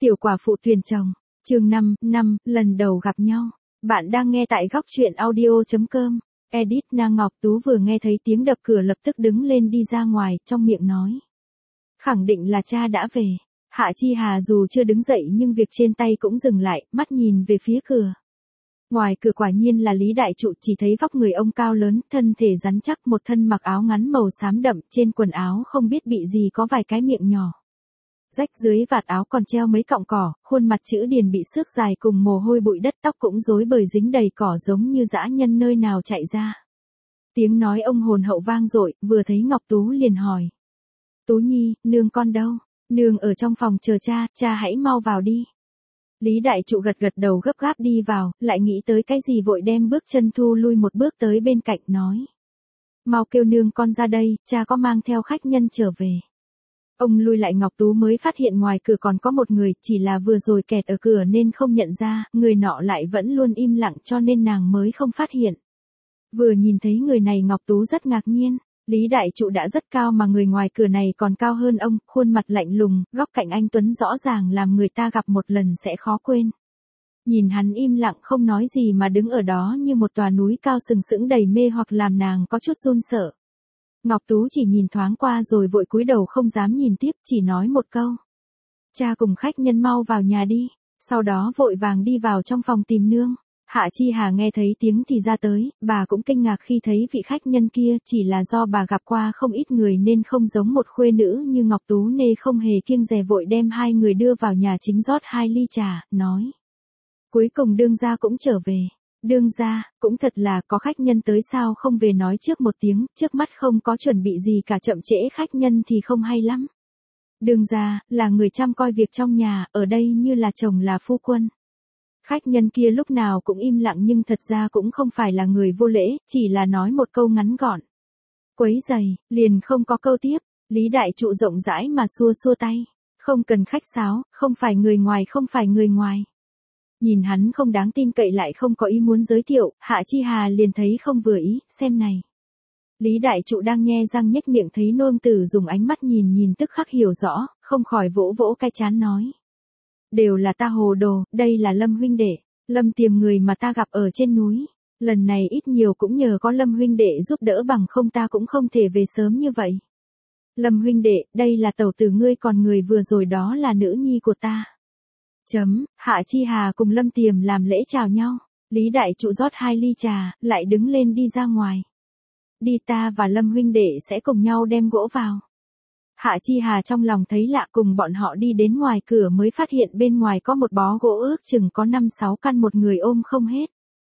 Tiểu quả phụ tuyển chồng, chương 5, lần đầu gặp nhau. Bạn đang nghe tại góc truyện audio.com. Edit Na Ngọc Tú vừa nghe thấy tiếng đập cửa lập tức đứng lên đi ra ngoài, trong miệng nói. Khẳng định là cha đã về. Hạ Chi Hà dù chưa đứng dậy nhưng việc trên tay cũng dừng lại, mắt nhìn về phía cửa. Ngoài cửa quả nhiên là Lý Đại Trụ, chỉ thấy vóc người ông cao lớn, thân thể rắn chắc, một thân mặc áo ngắn màu xám đậm, trên quần áo không biết bị gì có vài cái miệng nhỏ. Rách dưới vạt áo còn treo mấy cọng cỏ, khuôn mặt chữ điền bị xước dài cùng mồ hôi bụi đất, tóc cũng rối bời dính đầy cỏ giống như dã nhân nơi nào chạy ra. Tiếng nói ông hồn hậu vang dội, vừa thấy Ngọc Tú liền hỏi. Tú Nhi, nương con đâu? Nương ở trong phòng chờ cha, cha hãy mau vào đi. Lý Đại Trụ gật gật đầu gấp gáp đi vào, lại nghĩ tới cái gì vội đem bước chân thu lui một bước tới bên cạnh nói. Mau kêu nương con ra đây, cha có mang theo khách nhân trở về. Ông lui lại Ngọc Tú mới phát hiện ngoài cửa còn có một người, chỉ là vừa rồi kẹt ở cửa nên không nhận ra, người nọ lại vẫn luôn im lặng cho nên nàng mới không phát hiện. Vừa nhìn thấy người này Ngọc Tú rất ngạc nhiên, Lý Đại Trụ đã rất cao mà người ngoài cửa này còn cao hơn ông, khuôn mặt lạnh lùng, góc cạnh anh tuấn rõ ràng làm người ta gặp một lần sẽ khó quên. Nhìn hắn im lặng không nói gì mà đứng ở đó như một tòa núi cao sừng sững đầy mê hoặc làm nàng có chút run sợ. Ngọc Tú chỉ nhìn thoáng qua rồi vội cúi đầu không dám nhìn tiếp, chỉ nói một câu. Cha cùng khách nhân mau vào nhà đi, sau đó vội vàng đi vào trong phòng tìm nương. Hạ Chi Hà nghe thấy tiếng thì ra tới, bà cũng kinh ngạc khi thấy vị khách nhân kia, chỉ là do bà gặp qua không ít người nên không giống một khuê nữ như Ngọc Tú nên không hề kiêng dè vội đem hai người đưa vào nhà chính rót 2 ly trà, nói. Cuối cùng đương gia cũng trở về. Đương gia, cũng thật là có khách nhân tới sao không về nói trước một tiếng, trước mắt không có chuẩn bị gì cả, chậm trễ khách nhân thì không hay lắm. Đương gia, là người chăm coi việc trong nhà, ở đây như là chồng là phu quân. Khách nhân kia lúc nào cũng im lặng nhưng thật ra cũng không phải là người vô lễ, chỉ là nói một câu ngắn gọn. Quấy giày, liền không có câu tiếp, Lý Đại Trụ rộng rãi mà xua xua tay. Không cần khách sáo, không phải người ngoài, không phải người ngoài. Nhìn hắn không đáng tin cậy lại không có ý muốn giới thiệu, Hạ Chi Hà liền thấy không vừa ý, xem này. Lý Đại Trụ đang nhe răng nhếch miệng thấy nương tử dùng ánh mắt nhìn tức khắc hiểu rõ, không khỏi vỗ vỗ cái trán nói. Đều là ta hồ đồ, đây là Lâm huynh đệ, Lâm Tiềm người mà ta gặp ở trên núi. Lần này ít nhiều cũng nhờ có Lâm huynh đệ giúp đỡ, bằng không ta cũng không thể về sớm như vậy. Lâm huynh đệ, đây là tẩu tử ngươi, còn người vừa rồi đó là nữ nhi của ta. Hạ Chi Hà cùng Lâm Tiềm làm lễ chào nhau, Lý Đại Trụ rót 2 ly trà, lại đứng lên đi ra ngoài. Đi, ta và Lâm huynh đệ sẽ cùng nhau đem gỗ vào. Hạ Chi Hà trong lòng thấy lạ, cùng bọn họ đi đến ngoài cửa mới phát hiện bên ngoài có một bó gỗ ước chừng có 5-6 căn, một người ôm không hết.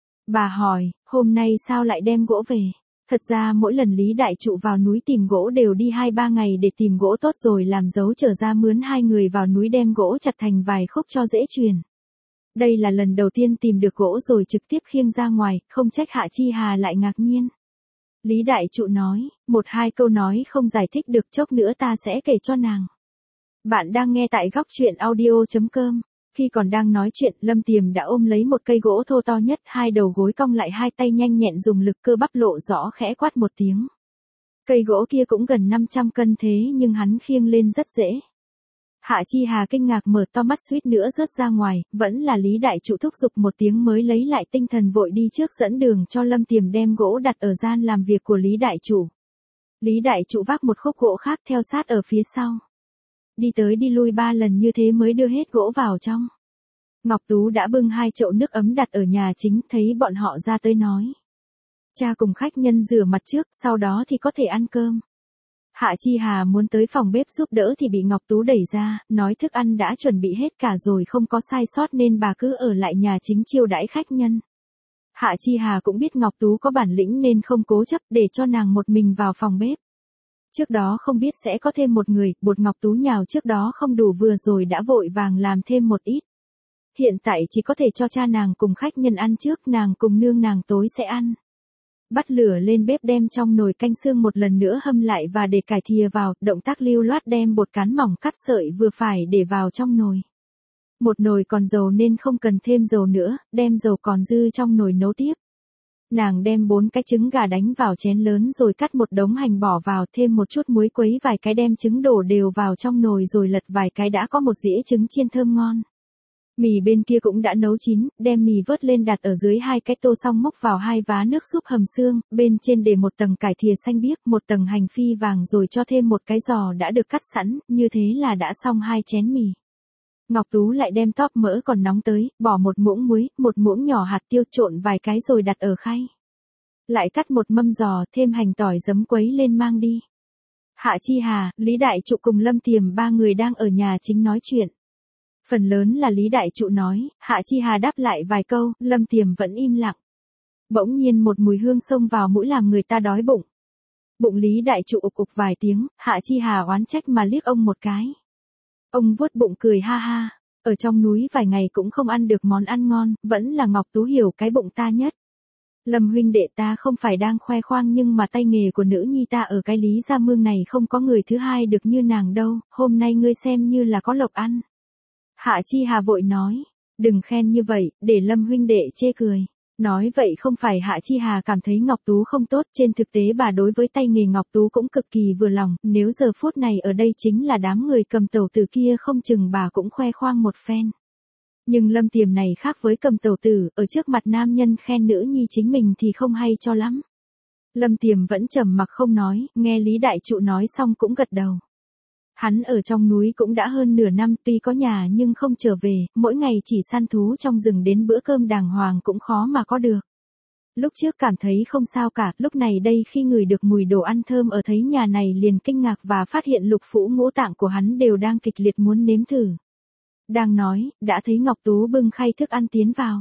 Bà hỏi, hôm nay sao lại đem gỗ về? Thật ra mỗi lần Lý Đại Trụ vào núi tìm gỗ đều đi 2-3 ngày để tìm gỗ tốt rồi làm dấu trở ra mướn 2 người vào núi đem gỗ chặt thành vài khúc cho dễ truyền. Đây là lần đầu tiên tìm được gỗ rồi trực tiếp khiêng ra ngoài, không trách Hạ Chi Hà lại ngạc nhiên. Lý Đại Trụ nói, 1-2 câu nói không giải thích được, chốc nữa ta sẽ kể cho nàng. Bạn đang nghe tại góc truyện audio.com. Khi còn đang nói chuyện, Lâm Tiềm đã ôm lấy một cây gỗ thô to nhất, 2 đầu gối cong lại, 2 tay nhanh nhẹn dùng lực, cơ bắp lộ rõ, khẽ quát một tiếng. Cây gỗ kia cũng gần 500 cân thế nhưng hắn khiêng lên rất dễ. Hạ Chi Hà kinh ngạc mở to mắt suýt nữa rớt ra ngoài, vẫn là Lý Đại Trụ thúc giục một tiếng mới lấy lại tinh thần vội đi trước dẫn đường cho Lâm Tiềm đem gỗ đặt ở gian làm việc của Lý Đại Trụ. Lý Đại Trụ vác một khúc gỗ khác theo sát ở phía sau. Đi tới đi lui 3 lần như thế mới đưa hết gỗ vào trong. Ngọc Tú đã bưng 2 chậu nước ấm đặt ở nhà chính, thấy bọn họ ra tới nói. Cha cùng khách nhân rửa mặt trước, sau đó thì có thể ăn cơm. Hạ Chi Hà muốn tới phòng bếp giúp đỡ thì bị Ngọc Tú đẩy ra, nói thức ăn đã chuẩn bị hết cả rồi không có sai sót nên bà cứ ở lại nhà chính chiêu đãi khách nhân. Hạ Chi Hà cũng biết Ngọc Tú có bản lĩnh nên không cố chấp để cho nàng một mình vào phòng bếp. Trước đó không biết sẽ có thêm một người, bột Ngọc Tú nhào trước đó không đủ vừa rồi đã vội vàng làm thêm một ít. Hiện tại chỉ có thể cho cha nàng cùng khách nhân ăn trước, nàng cùng nương nàng tối sẽ ăn. Bắt lửa lên bếp đem trong nồi canh xương một lần nữa hâm lại và để cải thìa vào, động tác lưu loát đem bột cán mỏng cắt sợi vừa phải để vào trong nồi. Một nồi còn dầu nên không cần thêm dầu nữa, đem dầu còn dư trong nồi nấu tiếp. Nàng đem 4 cái trứng gà đánh vào chén lớn rồi cắt một đống hành bỏ vào, thêm một chút muối, quấy vài cái, đem trứng đổ đều vào trong nồi rồi lật vài cái, đã có một dĩa trứng chiên thơm ngon. Mì bên kia cũng đã nấu chín, đem mì vớt lên đặt ở dưới 2 cái tô, xong múc vào 2 vá nước súp hầm xương, bên trên để một tầng cải thìa xanh biếc, một tầng hành phi vàng, rồi cho thêm một cái giò đã được cắt sẵn, như thế là đã xong 2 chén mì. Ngọc Tú lại đem tóp mỡ còn nóng tới, bỏ một muỗng muối, một muỗng nhỏ hạt tiêu, trộn vài cái rồi đặt ở khay. Lại cắt một mâm giò, thêm hành tỏi giấm quấy lên mang đi. Hạ Chi Hà, Lý Đại Trụ cùng Lâm Tiềm 3 người đang ở nhà chính nói chuyện. Phần lớn là Lý Đại Trụ nói, Hạ Chi Hà đáp lại vài câu, Lâm Tiềm vẫn im lặng. Bỗng nhiên một mùi hương xông vào mũi làm người ta đói bụng. Bụng Lý Đại Trụ ục ục vài tiếng, Hạ Chi Hà oán trách mà liếc ông một cái. Ông vuốt bụng cười ha ha, ở trong núi vài ngày cũng không ăn được món ăn ngon, vẫn là Ngọc Tú hiểu cái bụng ta nhất. Lâm huynh đệ ta không phải đang khoe khoang, nhưng mà tay nghề của nữ nhi ta ở cái Lý Gia Mương này không có người thứ hai được như nàng đâu, hôm nay ngươi xem như là có lộc ăn. Hạ Chi Hà vội nói, đừng khen như vậy, để Lâm huynh đệ chê cười. Nói vậy không phải Hạ Chi Hà cảm thấy Ngọc Tú không tốt, trên thực tế bà đối với tay nghề Ngọc Tú cũng cực kỳ vừa lòng, nếu giờ phút này ở đây chính là đám người Cầm Tẩu Tử kia không chừng bà cũng khoe khoang một phen. Nhưng Lâm Tiềm này khác với Cầm Tẩu Tử, ở trước mặt nam nhân khen nữ nhi chính mình thì không hay cho lắm. Lâm Tiềm vẫn trầm mặc không nói, nghe Lý Đại Trụ nói xong cũng gật đầu. Hắn ở trong núi cũng đã hơn nửa năm, tuy có nhà nhưng không trở về, mỗi ngày chỉ săn thú trong rừng, đến bữa cơm đàng hoàng cũng khó mà có được. Lúc trước cảm thấy không sao cả, lúc này đây khi ngửi được mùi đồ ăn thơm ở thấy nhà này liền kinh ngạc và phát hiện lục phủ ngũ tạng của hắn đều đang kịch liệt muốn nếm thử. Đang nói, đã thấy Ngọc Tú bưng khay thức ăn tiến vào.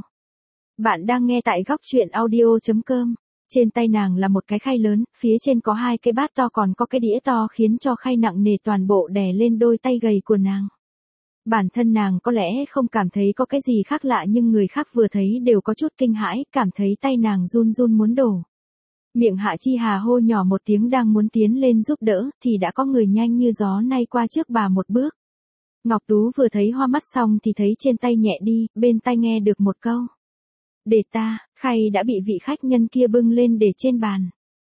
Bạn đang nghe tại góc truyện audio.com. Trên tay nàng là một cái khay lớn, phía trên có 2 cái bát to, còn có cái đĩa to, khiến cho khay nặng nề toàn bộ đè lên đôi tay gầy của nàng. Bản thân nàng có lẽ không cảm thấy có cái gì khác lạ, nhưng người khác vừa thấy đều có chút kinh hãi, cảm thấy tay nàng run run muốn đổ. Miệng Hạ Chi Hà hô nhỏ một tiếng đang muốn tiến lên giúp đỡ, thì đã có người nhanh như gió nay qua trước bà một bước. Ngọc Tú vừa thấy hoa mắt xong thì thấy trên tay nhẹ đi, bên tai nghe được một câu. Để ta, khay đã bị vị khách nhân kia bưng lên để trên bàn.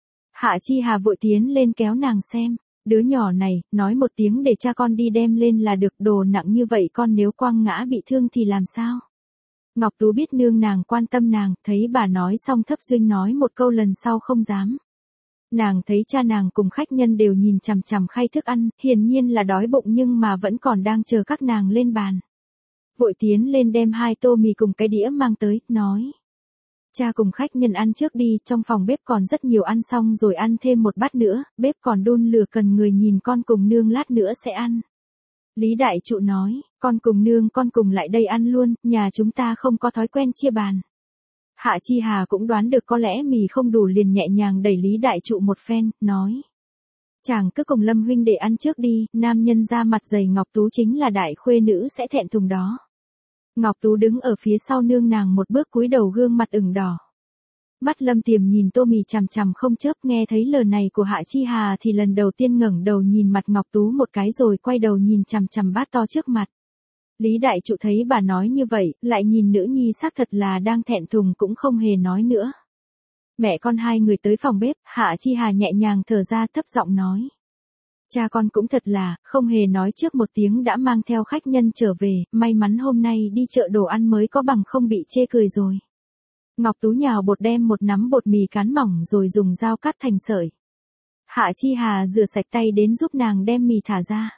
Hạ Chi Hà vội tiến lên kéo nàng xem, đứa nhỏ này, nói một tiếng để cha con đi đem lên là được, đồ nặng như vậy con nếu quăng ngã bị thương thì làm sao? Ngọc Tú biết nương nàng quan tâm nàng, thấy bà nói xong thấp duyên nói một câu lần sau không dám. Nàng thấy cha nàng cùng khách nhân đều nhìn chằm chằm khay thức ăn, hiển nhiên là đói bụng nhưng mà vẫn còn đang chờ các nàng lên bàn. Vội tiến lên đem 2 tô mì cùng cái đĩa mang tới, nói. Cha cùng khách nhân ăn trước đi, trong phòng bếp còn rất nhiều, ăn xong rồi ăn thêm một bát nữa, bếp còn đun lửa, cần người nhìn, con cùng nương lát nữa sẽ ăn. Lý Đại Trụ nói, con cùng nương con cùng lại đây ăn luôn, nhà chúng ta không có thói quen chia bàn. Hạ Chi Hà cũng đoán được có lẽ mì không đủ liền nhẹ nhàng đẩy Lý Đại Trụ một phen, nói. Chàng cứ cùng Lâm huynh để ăn trước đi, nam nhân ra mặt dày, Ngọc Tú chính là đại khuê nữ sẽ thẹn thùng đó. Ngọc Tú đứng ở phía sau nương nàng một bước, cúi đầu, gương mặt ửng đỏ. Mắt Lâm Tiềm nhìn tô mì chằm chằm không chớp, nghe thấy lời này của Hạ Chi Hà thì lần đầu tiên ngẩng đầu nhìn mặt Ngọc Tú một cái rồi quay đầu nhìn chằm chằm bát to trước mặt. Lý Đại Trụ thấy bà nói như vậy, lại nhìn nữ nhi xác thật là đang thẹn thùng cũng không hề nói nữa. Mẹ con 2 người tới phòng bếp, Hạ Chi Hà nhẹ nhàng thở ra, thấp giọng nói. Cha con cũng thật là, không hề nói trước một tiếng đã mang theo khách nhân trở về, may mắn hôm nay đi chợ đồ ăn mới có, bằng không bị chê cười rồi. Ngọc Tú nhào bột, đem một nắm bột mì cán mỏng rồi dùng dao cắt thành sợi. Hạ Chi Hà rửa sạch tay đến giúp nàng đem mì thả ra.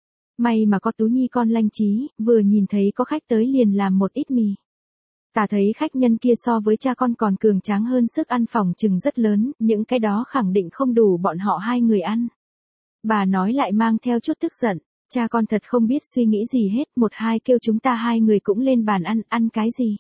May mà có Tú nhi con lanh trí, vừa nhìn thấy có khách tới liền làm một ít mì. Ta thấy khách nhân kia so với cha con còn cường tráng hơn, sức ăn phòng chừng rất lớn, những cái đó khẳng định không đủ bọn họ 2 người ăn. Bà nói lại mang theo chút tức giận, cha con thật không biết suy nghĩ gì hết, 1-2 kêu chúng ta 2 người cũng lên bàn ăn, ăn cái gì?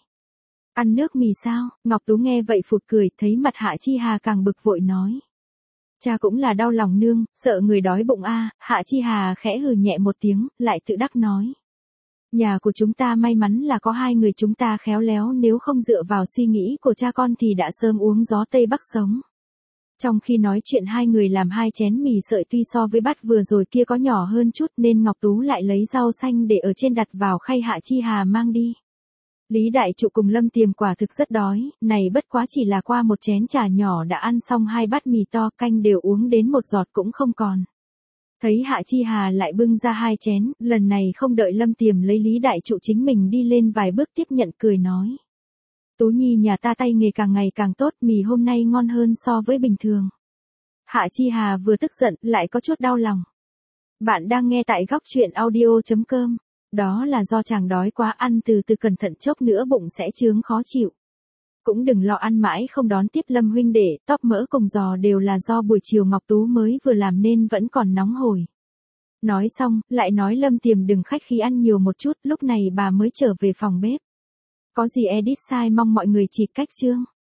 Ăn nước mì sao? Ngọc Tú nghe vậy phụt cười, thấy mặt Hạ Chi Hà càng bực vội nói. Cha cũng là đau lòng nương, sợ người đói bụng a. Hạ Chi Hà khẽ hừ nhẹ một tiếng, lại tự đắc nói. Nhà của chúng ta may mắn là có 2 người chúng ta khéo léo, nếu không dựa vào suy nghĩ của cha con thì đã sớm uống gió Tây Bắc sống. Trong khi nói chuyện 2 người làm 2 chén mì sợi, tuy so với bát vừa rồi kia có nhỏ hơn chút nên Ngọc Tú lại lấy rau xanh để ở trên đặt vào khay Hạ Chi Hà mang đi. Lý Đại Trụ cùng Lâm Tiềm quả thực rất đói, này bất quá chỉ là qua một chén trà nhỏ đã ăn xong 2 bát mì to, canh đều uống đến một giọt cũng không còn. Thấy Hạ Chi Hà lại bưng ra 2 chén, lần này không đợi Lâm Tiềm lấy Lý Đại Trụ chính mình đi lên vài bước tiếp nhận cười nói. Tú Nhi nhà ta tay nghề càng ngày càng tốt, mì hôm nay ngon hơn so với bình thường. Hạ Chi Hà vừa tức giận, lại có chút đau lòng. Bạn đang nghe tại góc chuyện audio.com. Đó là do chàng đói quá, ăn từ từ cẩn thận chốc nữa bụng sẽ chướng khó chịu. Cũng đừng lo ăn mãi không đón tiếp Lâm huynh đệ, tóp mỡ cùng giò đều là do buổi chiều Ngọc Tú mới vừa làm nên vẫn còn nóng hổi. Nói xong, lại nói Lâm Tiềm đừng khách khí ăn nhiều một chút, lúc này bà mới trở về phòng bếp. Có gì edit sai mong mọi người chỉ cách chương.